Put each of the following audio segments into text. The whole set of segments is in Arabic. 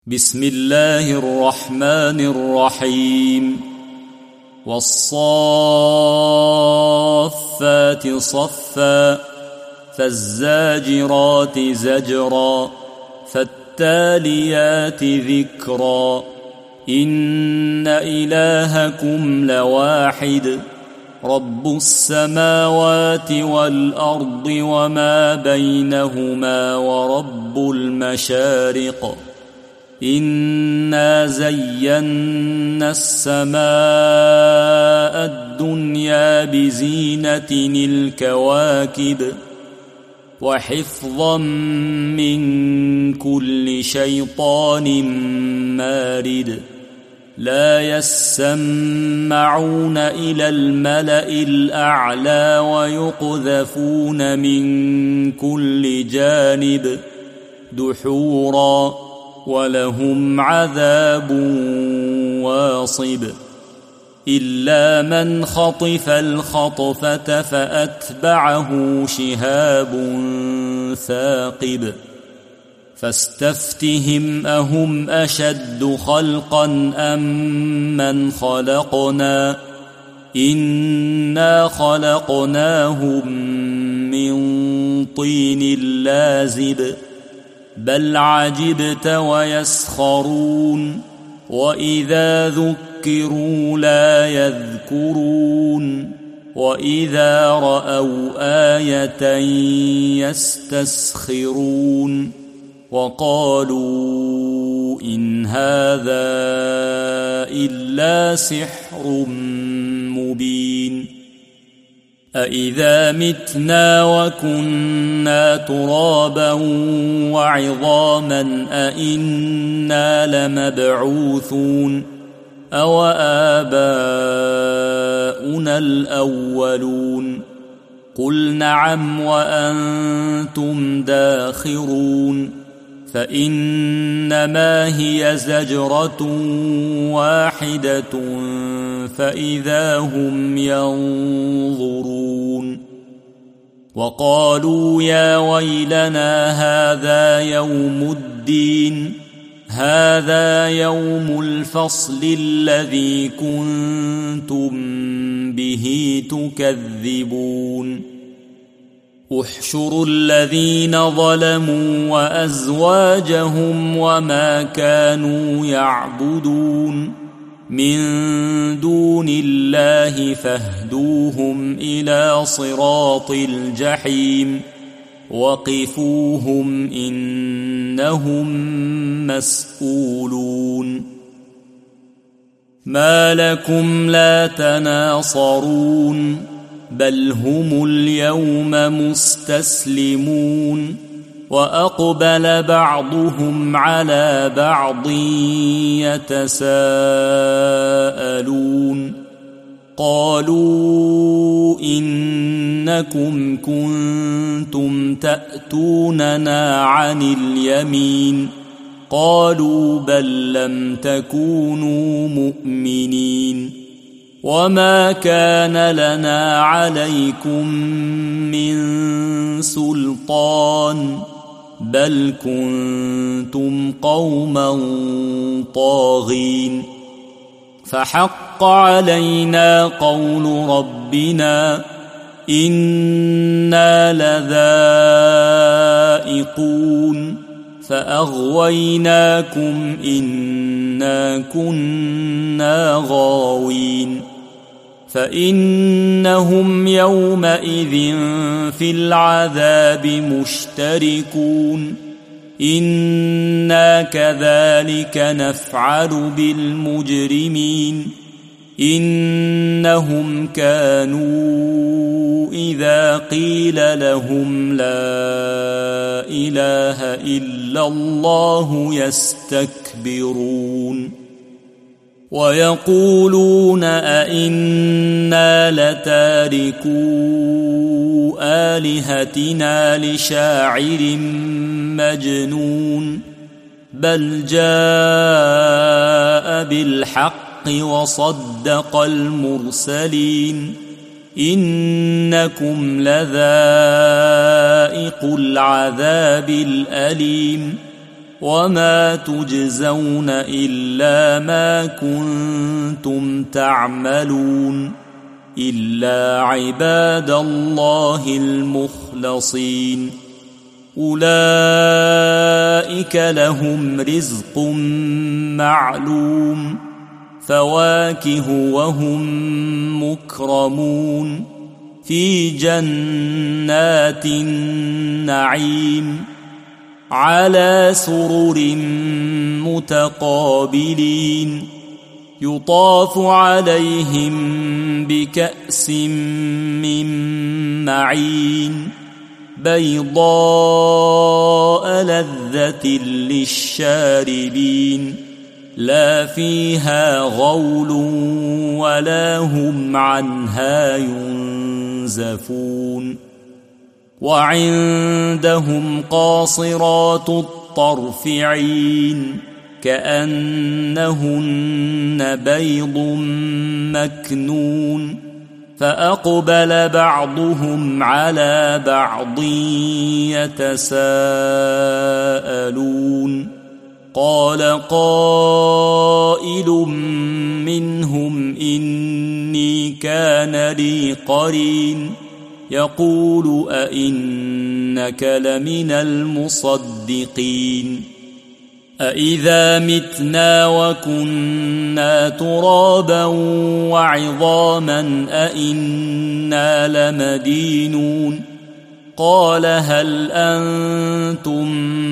بسم الله الرحمن الرحيم والصافات صفا فالزاجرات زجرا فالتاليات ذكرا إن إلهكم لواحد رب السماوات والأرض وما بينهما ورب المشارق إنا زينا السماء الدنيا بزينة الكواكب وحفظا من كل شيطان مارد لا يسمعون إلى الملأ الأعلى ويقذفون من كل جانب دحورا ولهم عذاب واصب إلا من خطف الخطفة فأتبعه شهاب ثاقب فاستفتهم أهم أشد خلقا أم من خلقنا إنا خلقناهم من طين لازب بل عجبت ويسخرون وإذا ذكروا لا يذكرون وإذا رأوا آية يستسخرون وقالوا إن هذا إلا سحر مبين أإذا متنا وكنا ترابا وعظاما أإنا لمبعوثون أو آباؤنا الأولون قل نعم وأنتم داخرون فإنما هي زجرة واحدة فإذا هم ينظرون وقالوا يا ويلنا هذا يوم الدين هذا يوم الفصل الذي كنتم به تكذبون احشروا الذين ظلموا وأزواجهم وما كانوا يعبدون من دون الله فاهدوهم إلى صراط الجحيم وقفوهم إنهم مسؤولون ما لكم لا تناصرون بل هم اليوم مستسلمون وأقبل بعضهم على بعض يتساءلون قالوا إنكم كنتم تأتوننا عن اليمين قالوا بل لم تكونوا مؤمنين وما كان لنا عليكم من سلطان بل كنتم قوما طاغين فحق علينا قول ربنا إنا لذائقون فأغويناكم إنا كنا غاوين فإنهم يومئذ في العذاب مشتركون إنا كذلك نفعل بالمجرمين إنهم كانوا إذا قيل لهم لا إله إلا الله يستكبرون ويقولون أئنا لتاركو آلهتنا لشاعر مجنون بل جاء بالحق وصدق المرسلين إنكم لذائقو العذاب الأليم وما تجزون إلا ما كنتم تعملون إلا عباد الله المخلصين أولئك لهم رزق معلوم فواكه وهم مكرمون في جنات النعيم على سرر متقابلين يطاف عليهم بكأس من معين بيضاء لذة للشاربين لا فيها غول ولا هم عنها ينزفون وعندهم قاصرات الطرف عين كأنهن بيض مكنون فأقبل بعضهم على بعض يتساءلون قال قائل منهم إني كان لي قرين يقول أئنك لمن المصدقين أإذا متنا وكنا ترابا وعظاما أئنا لمدينون قال هل أنتم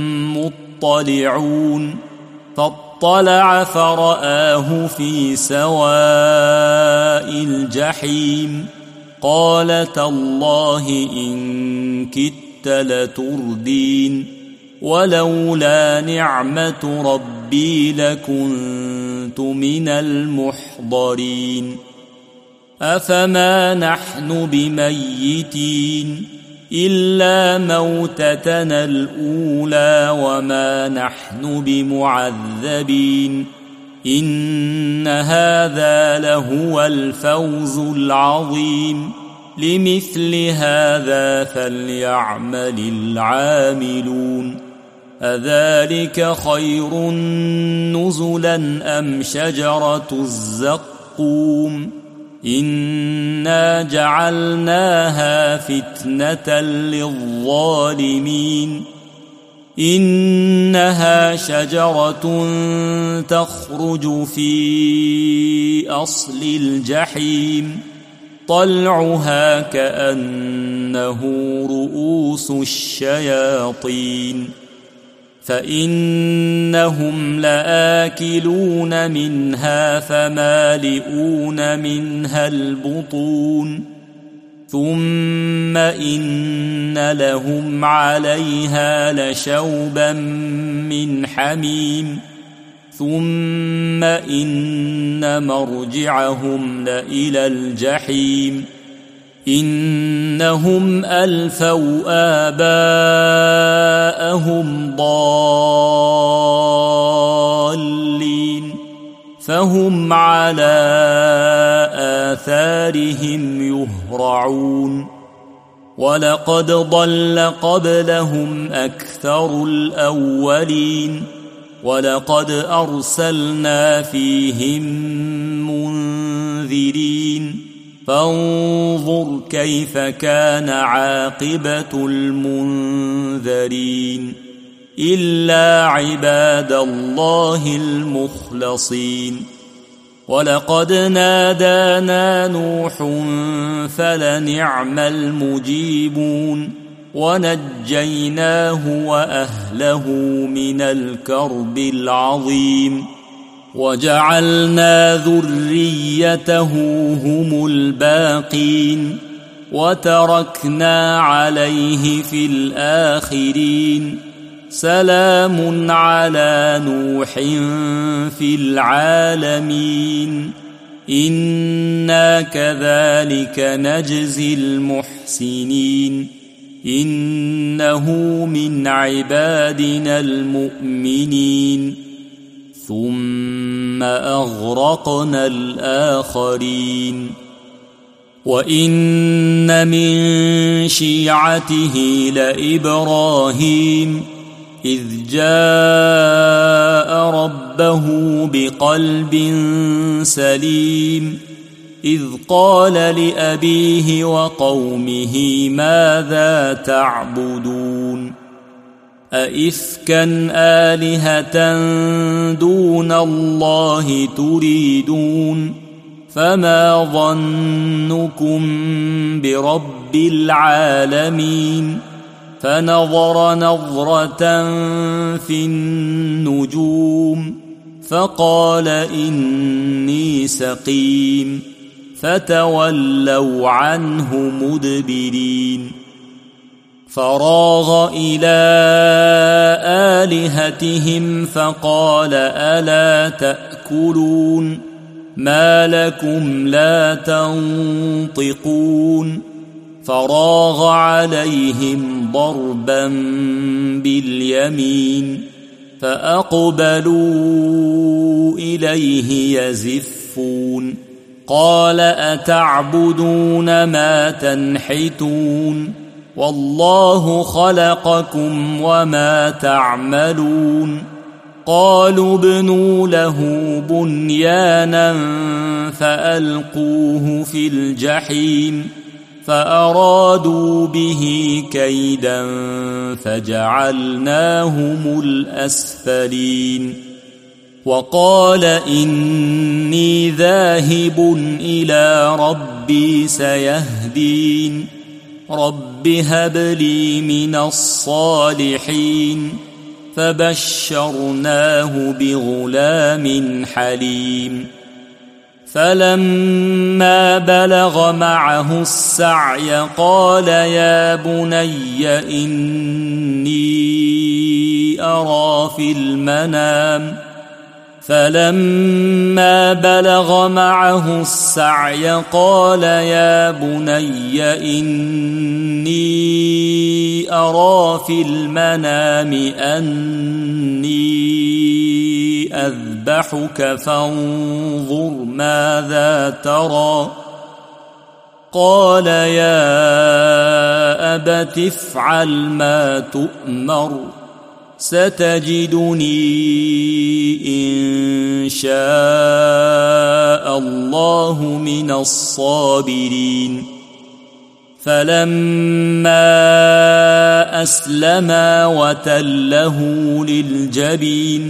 مطلعون فاطلع فرآه في سواء الجحيم قال تالله إن كدت لتردين ولولا نعمة ربي لكنت من المحضرين أفما نحن بميتين إلا موتتنا الأولى وما نحن بمعذبين إن هذا لهو الفوز العظيم لمثل هذا فليعمل العاملون أذلك خير نزلا أم شجرة الزقوم إنا جعلناها فتنة للظالمين إنها شجرة تخرج في أصل الجحيم طلعها كأنه رؤوس الشياطين فإنهم لآكلون منها فمالئون منها البطون ثم إن لهم عليها لشوبا من حميم ثم إن مرجعهم لإلى الجحيم إنهم ألفوا آباءهم ضالين فهم على آثارهم يهرعون ولقد ضل قبلهم أكثر الأولين ولقد أرسلنا فيهم منذرين فانظر كيف كان عاقبة المنذرين إلا عباد الله المخلصين ولقد نادانا نوح فلنعم المجيبون ونجيناه وأهله من الكرب العظيم وجعلنا ذريته هم الباقين وتركنا عليه في الآخرين سلام على نوح في العالمين إنا كذلك نجزي المحسنين إنه من عبادنا المؤمنين ثم أغرقنا الآخرين وإن من شيعته لإبراهيم إذ جاء ربه بقلب سليم إذ قال لأبيه وقومه ماذا تعبدون أئفكا آلهة دون الله تريدون فما ظنكم برب العالمين فنظر نظرة في النجوم فقال إني سقيم فتولوا عنه مدبرين فراغ إلى آلهتهم فقال ألا تأكلون ما لكم لا تنطقون فراغ عليهم ضربا باليمين فأقبلوا إليه يزفون قال أتعبدون ما تنحتون والله خلقكم وما تعملون قالوا ابنوا له بنيانا فألقوه في الجحيم فأرادوا به كيدا فجعلناهم الأسفلين وقال إني ذاهب إلى ربي سيهدين رب هب لي من الصالحين فبشرناه بغلام حليم فلما بلغ معه السعي قال يا بني إني أرى في المنام فلما بلغ معه السعي قال يا بني إني أرى في المنام أني أذبحك فانظر ماذا ترى قال يا أبت افعل ما تؤمر ستجدني إن شاء الله من الصابرين فلما أسلما وتله للجبين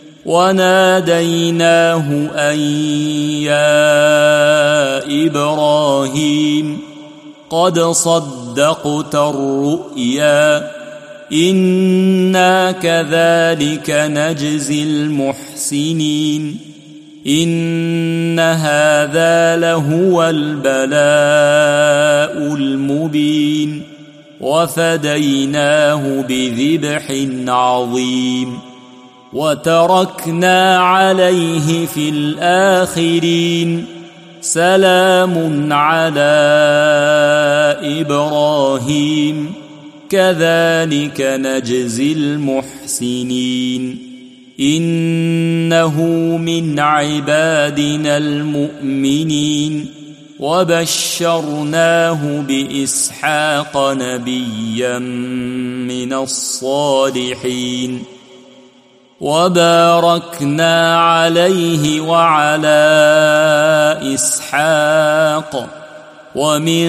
وناديناه أن يا إبراهيم قد صدقت الرؤيا إنا كذلك نجزي المحسنين إن هذا لهو البلاء المبين وفديناه بذبح عظيم وتركنا عليه في الآخرين سلام على إبراهيم كذلك نجزي المحسنين إنه من عبادنا المؤمنين وبشرناه بإسحاق نبيا من الصالحين وباركنا عليه وعلى إسحاق ومن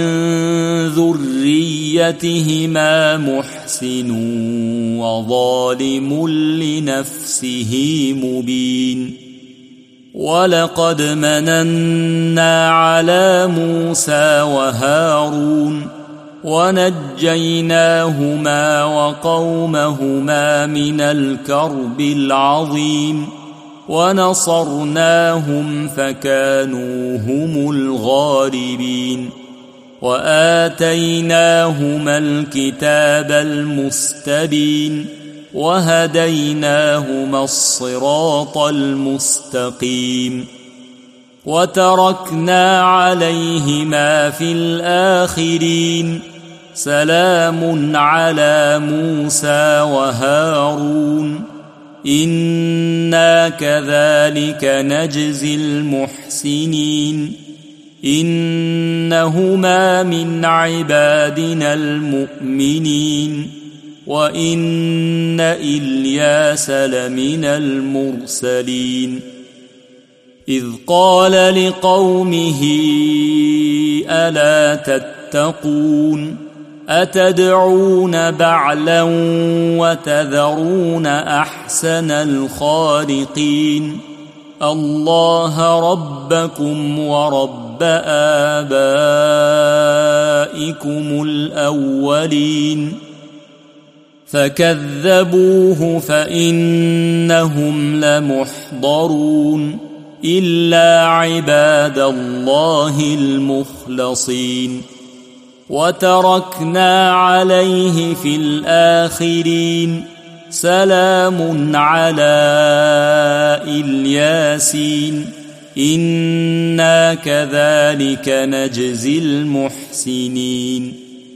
ذريتهما محسن وظالم لنفسه مبين ولقد مننا على موسى وهارون ونجيناهما وقومهما من الكرب العظيم ونصرناهم فكانوا هم الغالبين وآتيناهما الكتاب المستبين وهديناهما الصراط المستقيم وتركنا عليهما في الآخرين سلام على موسى وهارون إنا كذلك نجزي المحسنين إنهما من عبادنا المؤمنين وإن إلياس لمن المرسلين إذ قال لقومه ألا تتقون أتدعون بعلا وتذرون أحسن الخالقين الله ربكم ورب آبائكم الأولين فكذبوه فإنهم لمحضرون إلا عباد الله المخلصين وتركنا عليه في الآخرين سلام على الياسين إنا كذلك نجزي المحسنين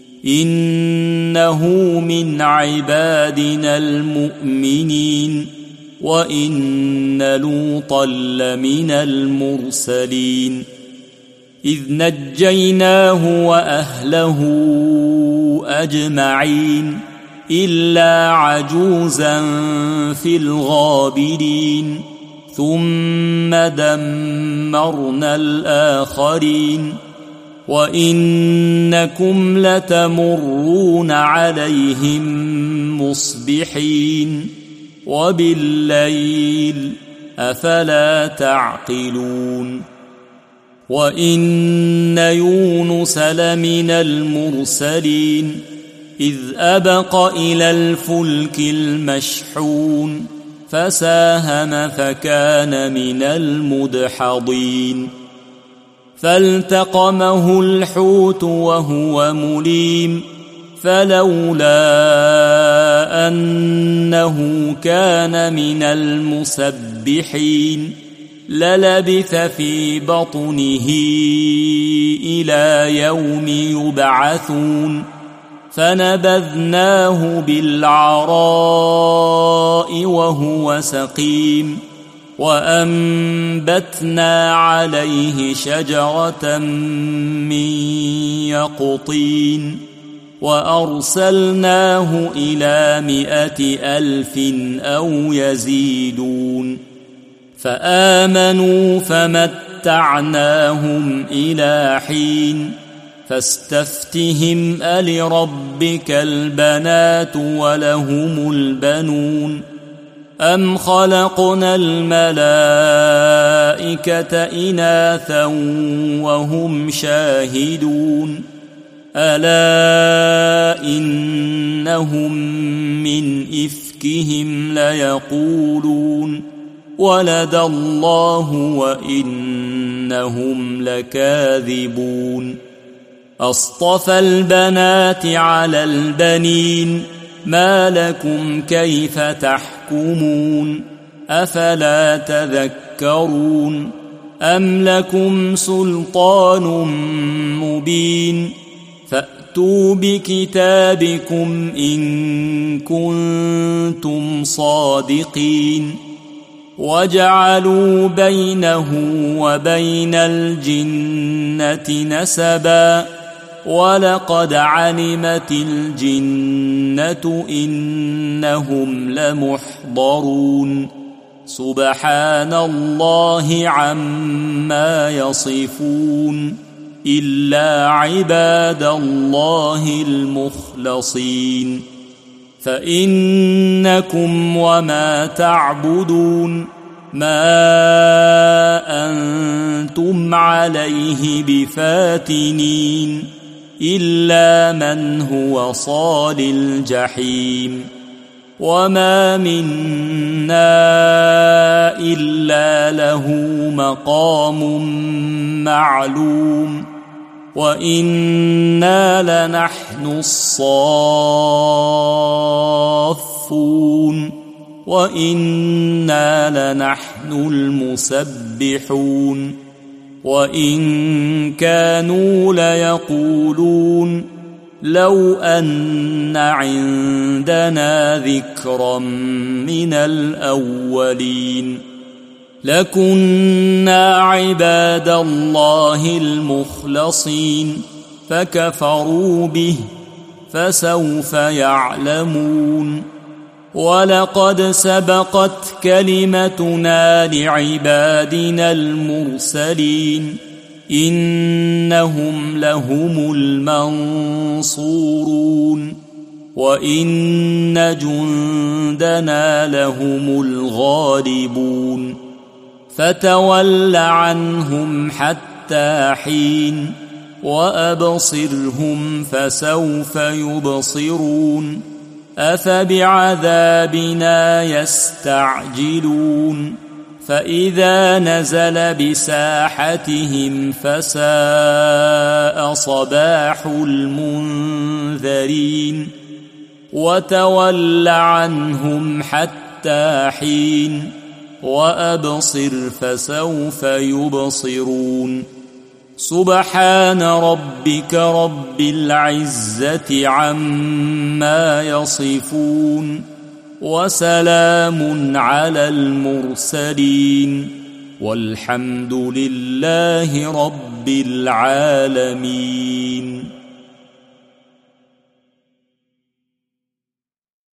إنه من عبادنا المؤمنين وإن لوطا لمن المرسلين إذ نجيناه وأهله أجمعين إلا عجوزا في الغابرين ثم دمرنا الآخرين وإنكم لتمرون عليهم مصبحين وبالليل أفلا تعقلون وإن يونس لمن المرسلين إذ أبق إلى الفلك المشحون فساهم فكان من المدحضين فالتقمه الحوت وهو مليم فلولا أنه كان من المسبحين للبث في بطنه إلى يوم يبعثون فنبذناه بالعراء وهو سقيم وأنبتنا عليه شجرة من يقطين وأرسلناه إلى 100,000 أو يزيدون فآمنوا فمتعناهم إلى حين فاستفتهم ألربك البنات ولهم البنون أم خلقنا الملائكة إناثا وهم شاهدون ألا إنهم من إفكهم ليقولون ولد الله وإنهم لكاذبون أصطفى البنات على البنين ما لكم كيف تحكمون أفلا تذكرون أم لكم سلطان مبين فأتوا بكتابكم إن كنتم صادقين وجعلوا بينه وبين الجنة نسبا ولقد علمت الجنة إنهم لمحضرون سبحان الله عما يصفون إلا عباد الله المخلصين فإنكم وما تعبدون ما أنتم عليه بفاتنين إلا من هو صال الجحيم وما منا إلا له مقام معلوم وإنا لنحن الصافون وإنا لنحن المسبحون وإن كانوا ليقولون لو أن عندنا ذكرا من الأولين لكنا عباد الله المخلصين فكفروا به فسوف يعلمون ولقد سبقت كلمتنا لعبادنا المرسلين إنهم لهم المنصورون وإن جندنا لهم الغالبون فتول عنهم حتى حين وأبصرهم فسوف يبصرون أفبعذابنا يستعجلون فإذا نزل بساحتهم فساء صباح المنذرين وتول عنهم حتى حين وأبصر فسوف يبصرون سبحان ربك رب العزة عما يصفون وسلام على المرسلين والحمد لله رب العالمين.